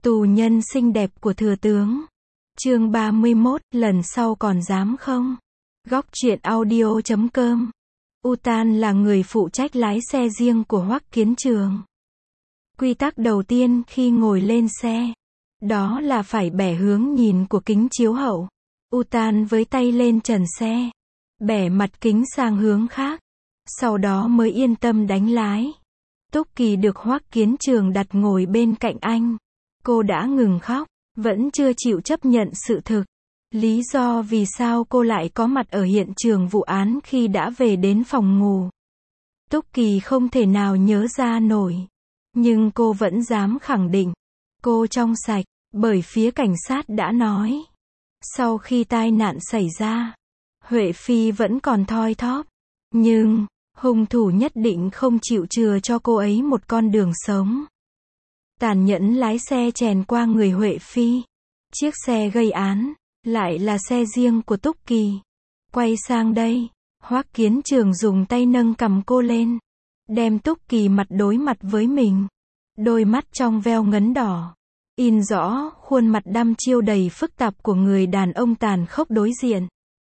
Tù nhân xinh đẹp của thừa tướng. Chương 31, lần sau còn dám không? Góc truyện audio.com. Utan là người phụ trách lái xe riêng của Hoắc Kiến Trường. Quy tắc đầu tiên khi ngồi lên xe, đó là phải bẻ hướng nhìn của kính chiếu hậu. Utan với tay lên trần xe, bẻ mặt kính sang hướng khác, sau đó mới yên tâm đánh lái. Túc Kỳ được Hoắc Kiến Trường đặt ngồi bên cạnh anh. Cô đã ngừng khóc, vẫn chưa chịu chấp nhận sự thực. Lý do vì sao cô lại có mặt ở hiện trường vụ án khi đã về đến phòng ngủ, Túc Kỳ không thể nào nhớ ra nổi. Nhưng cô vẫn dám khẳng định, cô trong sạch, bởi phía cảnh sát đã nói. Sau khi tai nạn xảy ra, Huệ Phi vẫn còn thoi thóp. Nhưng, hung thủ nhất định không chịu chừa cho cô ấy một con đường sống. Tàn nhẫn lái xe chèn qua người Huệ Phi. Chiếc xe gây án, lại là xe riêng của Túc Kỳ. Quay sang đây, Hoắc Kiến Trường dùng tay nâng cằm cô lên, đem Túc Kỳ mặt đối mặt với mình. Đôi mắt trong veo ngấn đỏ, in rõ khuôn mặt đăm chiêu đầy phức tạp của người đàn ông tàn khốc đối diện.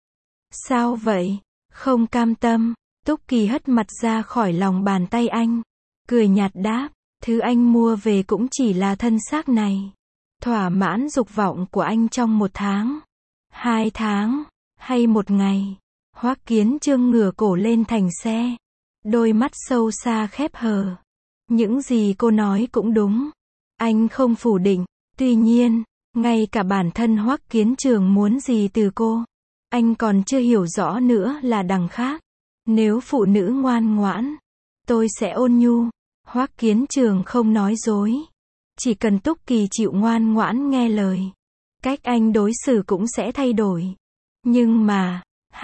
Sao vậy? Không cam tâm, Túc Kỳ hất mặt ra khỏi lòng bàn tay anh, cười nhạt đáp, thứ anh mua về cũng chỉ là thân xác này. Thỏa mãn dục vọng của anh trong 1 tháng, 2 tháng, hay 1 ngày. Hoắc Kiến Trường ngửa cổ lên thành xe, đôi mắt sâu xa khép hờ. Những gì cô nói cũng đúng, anh không phủ định. Tuy nhiên, ngay cả bản thân Hoắc Kiến Trường muốn gì từ cô, anh còn chưa hiểu rõ nữa là đằng khác. Nếu phụ nữ ngoan ngoãn, tôi sẽ ôn nhu. Hoắc Kiến Trường không nói dối. Chỉ cần Túc Kỳ chịu ngoan ngoãn nghe lời, cách anh đối xử cũng sẽ thay đổi. Nhưng mà,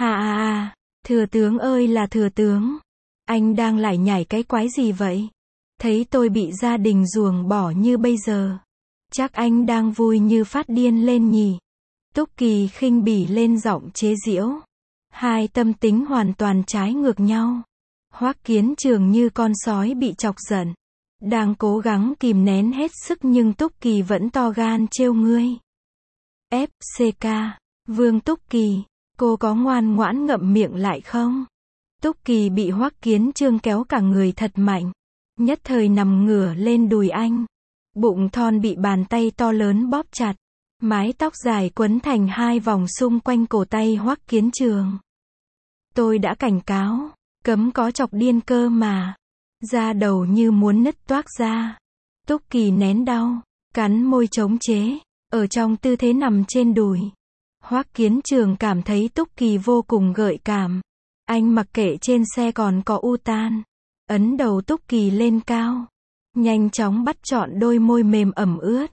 thừa tướng ơi là thừa tướng, anh đang lải nhải cái quái gì vậy? Thấy tôi bị gia đình ruồng bỏ như bây giờ, chắc anh đang vui như phát điên lên nhỉ? Túc Kỳ khinh bỉ lên giọng chế giễu. Hai tâm tính hoàn toàn trái ngược nhau. Hoắc Kiến Trường như con sói bị chọc giận, đang cố gắng kìm nén hết sức, nhưng Túc Kỳ vẫn to gan trêu ngươi. FCK, Vương Túc Kỳ, cô có ngoan ngoãn ngậm miệng lại không? Túc Kỳ bị Hoắc Kiến Trường kéo cả người thật mạnh, nhất thời nằm ngửa lên đùi anh. Bụng thon bị bàn tay to lớn bóp chặt, mái tóc dài quấn thành 2 vòng xung quanh cổ tay Hoắc Kiến Trường. Tôi đã cảnh cáo, cấm có chọc điên cơ mà. Da đầu như muốn nứt toác ra. Túc Kỳ nén đau, cắn môi chống chế, ở trong tư thế nằm trên đùi. Hoắc Kiến Trường cảm thấy Túc Kỳ vô cùng gợi cảm. Anh mặc kệ trên xe còn có Utan, ấn đầu Túc Kỳ lên cao, nhanh chóng bắt trọn đôi môi mềm ẩm ướt.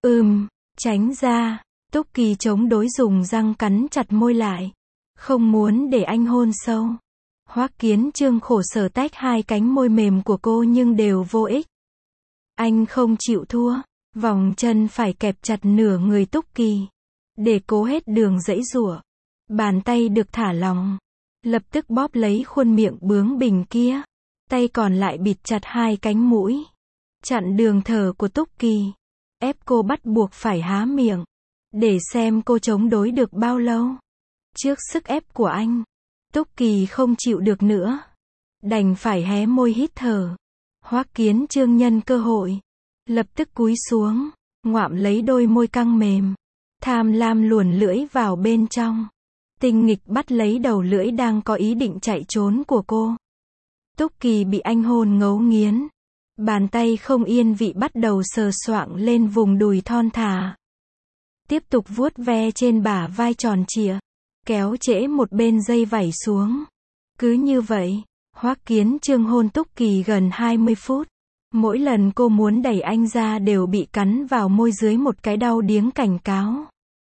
Tránh ra. Túc Kỳ chống đối dùng răng cắn chặt môi lại, không muốn để anh hôn sâu. Hoắc Kiến Trường khổ sở tách 2 cánh môi mềm của cô nhưng đều vô ích. Anh không chịu thua, vòng chân phải kẹp chặt nửa người Túc Kỳ, để cố hết đường giãy giụa. Bàn tay được thả lỏng, lập tức bóp lấy khuôn miệng bướng bỉnh kia, tay còn lại bịt chặt 2 cánh mũi, chặn đường thở của Túc Kỳ, ép cô bắt buộc phải há miệng, để xem cô chống đối được bao lâu. Trước sức ép của anh, Túc Kỳ không chịu được nữa, đành phải hé môi hít thở. Hoắc Kiến Trường nhân cơ hội, lập tức cúi xuống, ngoạm lấy đôi môi căng mềm, tham lam luồn lưỡi vào bên trong, tinh nghịch bắt lấy đầu lưỡi đang có ý định chạy trốn của cô. Túc Kỳ bị anh hôn ngấu nghiến, bàn tay không yên vị bắt đầu sờ soạng lên vùng đùi thon thả, tiếp tục vuốt ve trên bả vai tròn trịa, kéo trễ một bên dây vảy xuống. Cứ như vậy, Hoắc Kiến Trường hôn Túc Kỳ gần 20 phút. Mỗi lần cô muốn đẩy anh ra đều bị cắn vào môi dưới một cái đau điếng cảnh cáo.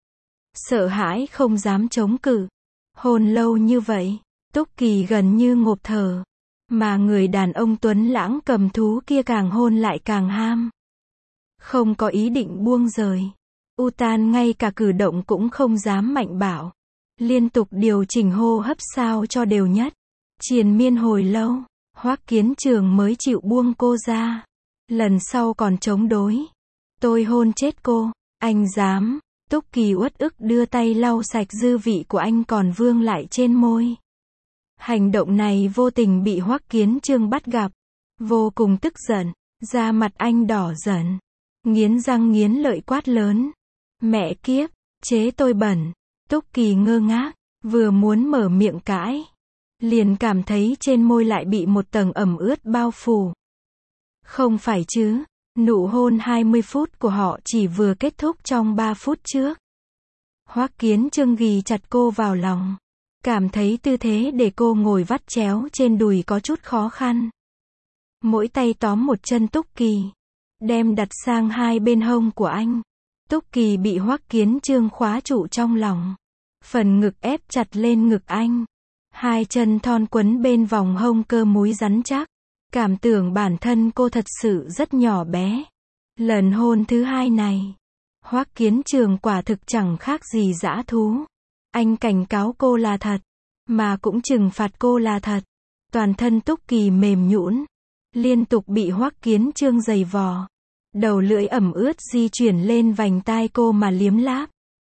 Sợ hãi không dám chống cự. Hôn lâu như vậy, Túc Kỳ gần như ngộp thở. Mà người đàn ông tuấn lãng cầm thú kia càng hôn lại càng ham. Không có ý định buông rời. Utan ngay cả cử động cũng không dám mạnh bạo, liên tục điều chỉnh hô hấp sao cho đều nhất. Triền miên hồi lâu, Hoắc Kiến Trường mới chịu buông cô ra. Lần sau còn chống đối, Tôi hôn chết cô. Anh dám. Túc Kỳ uất ức đưa tay lau sạch dư vị của anh còn vương lại trên môi. Hành động này vô tình bị Hoắc Kiến Trương bắt gặp. Vô cùng tức giận. Da mặt anh đỏ dần. Nghiến răng nghiến lợi quát lớn. Mẹ kiếp, chế tôi bẩn. Túc Kỳ ngơ ngác, vừa muốn mở miệng cãi. Liền cảm thấy trên môi lại bị một tầng ẩm ướt bao phủ. Không phải chứ, nụ hôn 20 phút của họ chỉ vừa kết thúc trong 3 phút trước. Hoắc Kiến Trương ghì chặt cô vào lòng. Cảm thấy tư thế để cô ngồi vắt chéo trên đùi có chút khó khăn. Mỗi tay tóm một chân Túc Kỳ. Đem đặt sang hai bên hông của anh. Túc Kỳ bị Hoắc Kiến Trương khóa trụ trong lòng. Phần ngực ép chặt lên ngực anh. Hai chân thon quấn bên vòng hông cơ múi rắn chắc. Cảm tưởng bản thân cô thật sự rất nhỏ bé. Lần hôn thứ hai này, Hoắc Kiến Trương quả thực chẳng khác gì dã thú. Anh cảnh cáo cô là thật, mà cũng trừng phạt cô là thật. Toàn thân Túc Kỳ mềm nhũn, liên tục bị Hoắc Kiến Trương giày vò. Đầu lưỡi ẩm ướt di chuyển lên vành tai cô mà liếm láp.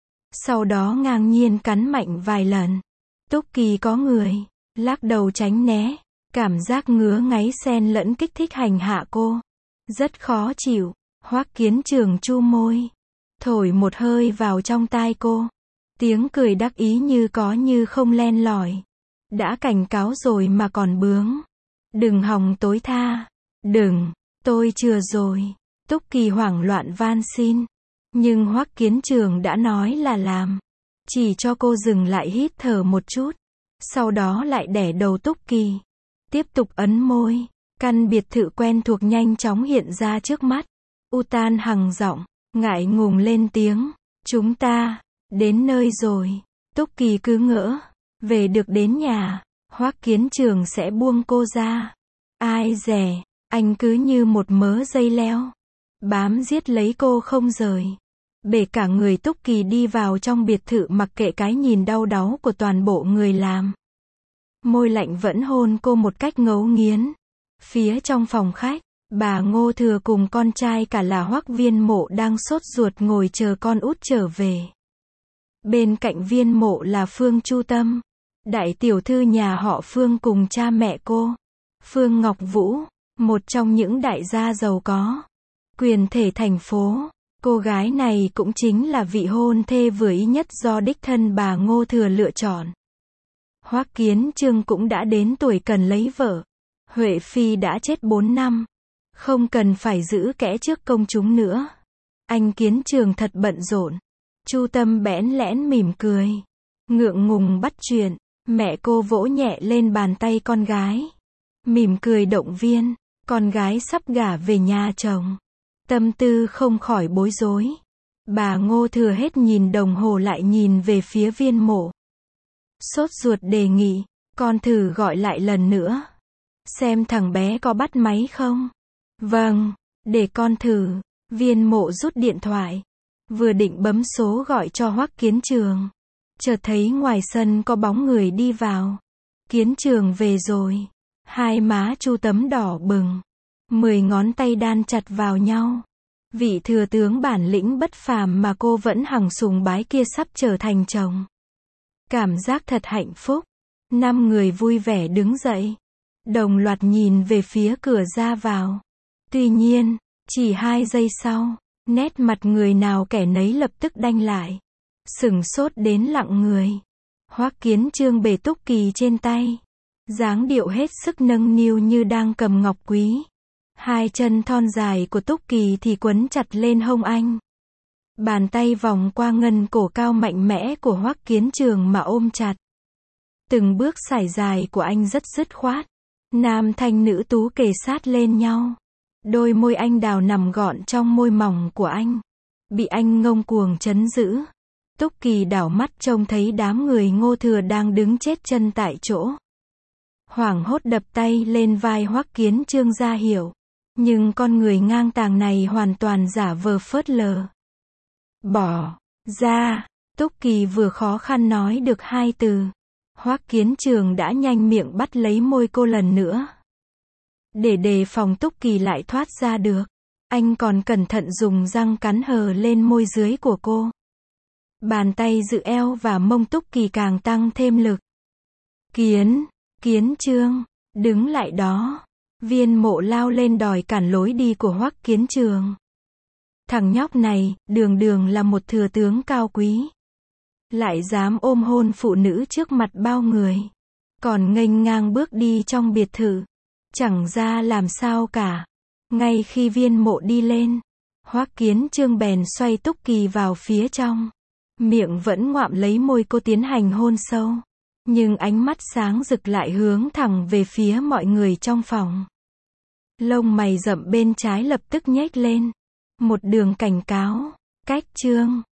Sau đó ngang nhiên cắn mạnh vài lần. Túc Kỳ có người, lắc đầu tránh né. Cảm giác ngứa ngáy xen lẫn kích thích hành hạ cô. Rất khó chịu. Hoắc Kiến Trương chu môi. Thổi một hơi vào trong tai cô. Tiếng cười đắc ý như có như không len lỏi. Đã cảnh cáo rồi mà còn bướng. Đừng hòng tối tha. Đừng, tôi chừa rồi. Túc Kỳ hoảng loạn van xin. Nhưng Hoắc Kiến Trương đã nói là làm. Chỉ cho cô dừng lại hít thở một chút. Sau đó lại đẻ đầu Túc Kỳ. Tiếp tục ấn môi. Căn biệt thự quen thuộc nhanh chóng hiện ra trước mắt. Utan hằng giọng, ngại ngùng lên tiếng. Chúng ta, đến nơi rồi. Túc Kỳ cứ ngỡ. Về được đến nhà, Hoắc Kiến Trương sẽ buông cô ra. Ai dè, anh cứ như một mớ dây leo. Bám giết lấy cô không rời. Bể cả người Túc Kỳ đi vào trong biệt thự mặc kệ cái nhìn đau đáu của toàn bộ người làm. Môi lạnh vẫn hôn cô một cách ngấu nghiến. Phía trong phòng khách, bà Ngô Thừa cùng con trai cả là Hoắc Viên Mộ đang sốt ruột ngồi chờ con út trở về. Bên cạnh Viên Mộ là Phương Chu Tâm, đại tiểu thư nhà họ Phương cùng cha mẹ cô. Phương Ngọc Vũ, một trong những đại gia giàu có. Quyền thể thành phố. Cô gái này cũng chính là vị hôn thê vừa ý nhất do đích thân bà Ngô Thừa lựa chọn. Hoắc Kiến Trương cũng đã đến tuổi cần lấy vợ. Huệ Phi đã chết 4 năm. Không cần phải giữ kẽ trước công chúng nữa. Anh Kiến Trương thật bận rộn. Chu Tâm bẽn lẽn mỉm cười. Ngượng ngùng bắt chuyện. Mẹ cô vỗ nhẹ lên bàn tay con gái. Mỉm cười động viên. Con gái sắp gả về nhà chồng. Tâm tư không khỏi bối rối. Bà Ngô Thừa hết nhìn đồng hồ lại nhìn về phía Viên Mộ. Sốt ruột đề nghị, con thử gọi lại lần nữa. Xem thằng bé có bắt máy không? Vâng, để con thử. Viên Mộ rút điện thoại. Vừa định bấm số gọi cho Hoắc Kiến Trương. Chợt thấy ngoài sân có bóng người đi vào. Kiến Trương về rồi. Hai má Chu Tấm đỏ bừng. 10 ngón tay đan chặt vào nhau. Vị thừa tướng bản lĩnh bất phàm mà cô vẫn hằng sùng bái kia sắp trở thành chồng. Cảm giác thật hạnh phúc. 5 người vui vẻ đứng dậy. Đồng loạt nhìn về phía cửa ra vào. Tuy nhiên, chỉ 2 giây sau, nét mặt người nào kẻ nấy lập tức đanh lại. Sửng sốt đến lặng người. Hoắc Kiến Trương bề Túc Kỳ trên tay. Dáng điệu hết sức nâng niu như đang cầm ngọc quý. Hai chân thon dài của Túc Kỳ thì quấn chặt lên hông anh. Bàn tay vòng qua ngân cổ cao mạnh mẽ của Hoắc Kiến Trương mà ôm chặt. Từng bước sải dài của anh rất dứt khoát. Nam thanh nữ tú kề sát lên nhau. Đôi môi anh đào nằm gọn trong môi mỏng của anh. Bị anh ngông cuồng trấn giữ. Túc Kỳ đảo mắt trông thấy đám người Ngô Thừa đang đứng chết chân tại chỗ. Hoảng hốt đập tay lên vai Hoắc Kiến Trương ra hiểu. Nhưng con người ngang tàng này hoàn toàn giả vờ phớt lờ. Bỏ ra. Túc Kỳ vừa khó khăn nói được 2 từ. Hoắc Kiến Trương đã nhanh miệng bắt lấy môi cô lần nữa. Để đề phòng Túc Kỳ lại thoát ra được. Anh còn cẩn thận dùng răng cắn hờ lên môi dưới của cô. Bàn tay giữ eo và mông Túc Kỳ càng tăng thêm lực. Kiến Trương, đứng lại đó. Viên Mộ lao lên đòi cản lối đi của Hoắc Kiến Trường. Thằng nhóc này, đường đường là một thừa tướng cao quý. Lại dám ôm hôn phụ nữ trước mặt bao người. Còn nghênh ngang bước đi trong biệt thự. Chẳng ra làm sao cả. Ngay khi Viên Mộ đi lên, Hoắc Kiến Trương bèn xoay Túc Kỳ vào phía trong. Miệng vẫn ngoạm lấy môi cô tiến hành hôn sâu. Nhưng ánh mắt sáng rực lại hướng thẳng về phía mọi người trong phòng. Lông mày rậm bên trái lập tức nhếch lên. Một đường cảnh cáo. Cách Trương.